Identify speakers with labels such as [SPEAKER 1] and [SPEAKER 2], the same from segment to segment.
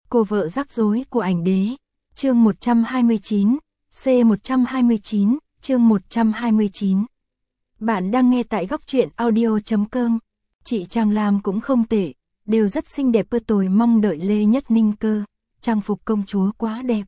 [SPEAKER 1] Cô vợ rắc rối của ảnh đế. Chương 129, C129, chương 129. Bạn đang nghe tại góc truyện audio.com. Chị Trang Lam cũng không tệ, đều rất xinh đẹp, tôi mong đợi Lê Nhất Ninh cơ. Trang phục công chúa quá đẹp.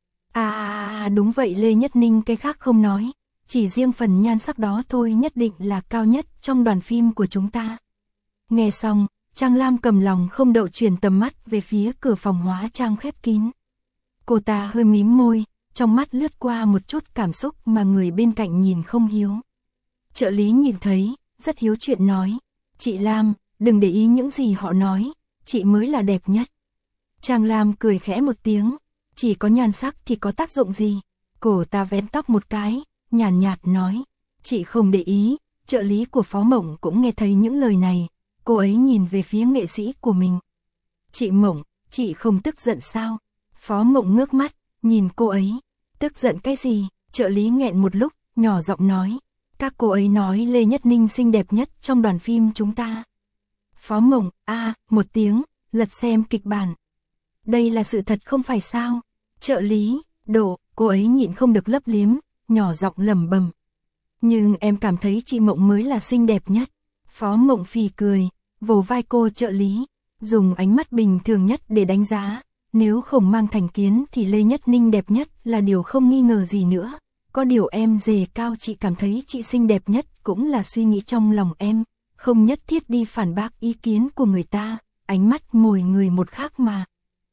[SPEAKER 1] Đúng vậy, Lê Nhất Ninh cái khác không nói, chỉ riêng phần nhan sắc đó thôi nhất định là cao nhất trong đoàn phim của chúng ta. Nghe xong, Trang Lam cầm lòng không đậu chuyển tầm mắt về phía cửa phòng hóa trang khép kín. Cô ta hơi mím môi, trong mắt lướt qua một chút cảm xúc mà người bên cạnh nhìn không hiếu. Trợ lý nhìn thấy, rất hiếu chuyện nói, chị Lam, đừng để ý những gì họ nói, chị mới là đẹp nhất. Trang Lam cười khẽ một tiếng, chỉ có nhan sắc thì có tác dụng gì? Cô ta vén tóc một cái, nhàn nhạt nói, chị không để ý. Trợ lý của Phó Mộng cũng nghe thấy những lời này, cô ấy nhìn về phía nghệ sĩ của mình. Chị Mộng, chị không tức giận sao? Phó Mộng ngước mắt, nhìn cô ấy, tức giận cái gì? Trợ lý nghẹn một lúc, nhỏ giọng nói, các cô ấy nói Lê Nhất Ninh xinh đẹp nhất trong đoàn phim chúng ta. Phó Mộng, một tiếng, lật xem kịch bản. Đây là sự thật không phải sao? Trợ lý, cô ấy nhịn không được lấp liếm, nhỏ giọng lẩm bẩm. Nhưng em cảm thấy chị Mộng mới là xinh đẹp nhất. Phó Mộng phì cười, vồ vai cô trợ lý, dùng ánh mắt bình thường nhất để đánh giá. Nếu không mang thành kiến thì Lê Nhất Ninh đẹp nhất là điều không nghi ngờ gì nữa. Có điều em đề cao chị cảm thấy chị xinh đẹp nhất cũng là suy nghĩ trong lòng em, không nhất thiết đi phản bác ý kiến của người ta, ánh mắt mỗi người một khác mà.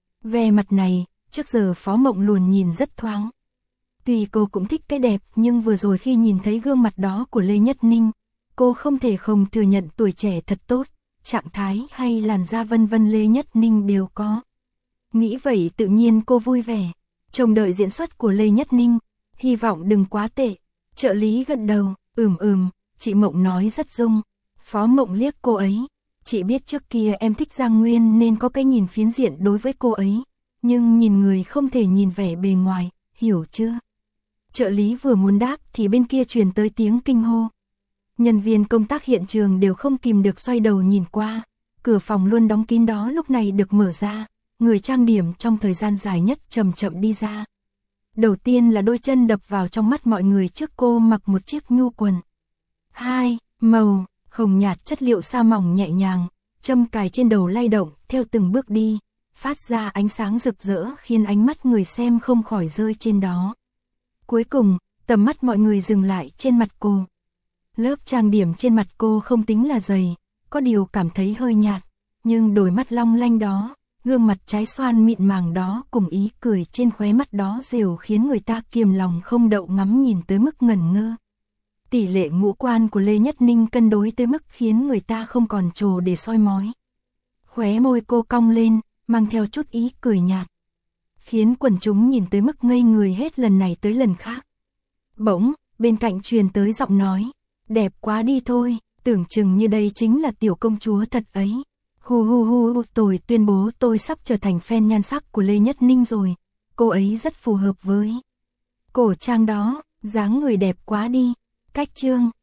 [SPEAKER 1] Về mặt này, trước giờ Phó Mộng luôn nhìn rất thoáng. Tuy cô cũng thích cái đẹp nhưng vừa rồi khi nhìn thấy gương mặt đó của Lê Nhất Ninh, cô không thể không thừa nhận tuổi trẻ thật tốt, trạng thái hay làn da vân vân Lê Nhất Ninh đều có. Nghĩ vậy tự nhiên cô vui vẻ, trông đợi diễn xuất của Lê Nhất Ninh, hy vọng đừng quá tệ. Trợ lý gật đầu, chị Mộng nói rất dung. Phó Mộng liếc cô ấy, chị biết trước kia em thích Giang Nguyên nên có cái nhìn phiến diện đối với cô ấy, nhưng nhìn người không thể nhìn vẻ bề ngoài, hiểu chưa? Trợ lý vừa muốn đáp thì bên kia truyền tới tiếng kinh hô. Nhân viên công tác hiện trường đều không kìm được xoay đầu nhìn qua, cửa phòng luôn đóng kín đó lúc này được mở ra, người trang điểm trong thời gian dài nhất chậm chậm đi ra. Đầu tiên là đôi chân đập vào trong mắt mọi người trước cô mặc một chiếc nhu quần. Màu hồng nhạt chất liệu sa mỏng nhẹ nhàng, châm cài trên đầu lay động theo từng bước đi, phát ra ánh sáng rực rỡ khiến ánh mắt người xem không khỏi rơi trên đó. Cuối cùng, tầm mắt mọi người dừng lại trên mặt cô. Lớp trang điểm trên mặt cô không tính là dày, có điều cảm thấy hơi nhạt, nhưng đôi mắt long lanh đó, gương mặt trái xoan mịn màng đó cùng ý cười trên khóe mắt đó đều khiến người ta kiềm lòng không đậu ngắm nhìn tới mức ngẩn ngơ. Tỷ lệ ngũ quan của Lê Nhất Ninh cân đối tới mức khiến người ta không còn trồ để soi mói. Khóe môi cô cong lên, mang theo chút ý cười nhạt, khiến quần chúng nhìn tới mức ngây người hết lần này tới lần khác. Bỗng, bên cạnh truyền tới giọng nói, đẹp quá đi thôi, tưởng chừng như đây chính là tiểu công chúa thật ấy. Tôi tuyên bố tôi sắp trở thành fan nhan sắc của Lê Nhất Ninh rồi, cô ấy rất phù hợp với cổ trang đó, dáng người đẹp quá đi. Cách chương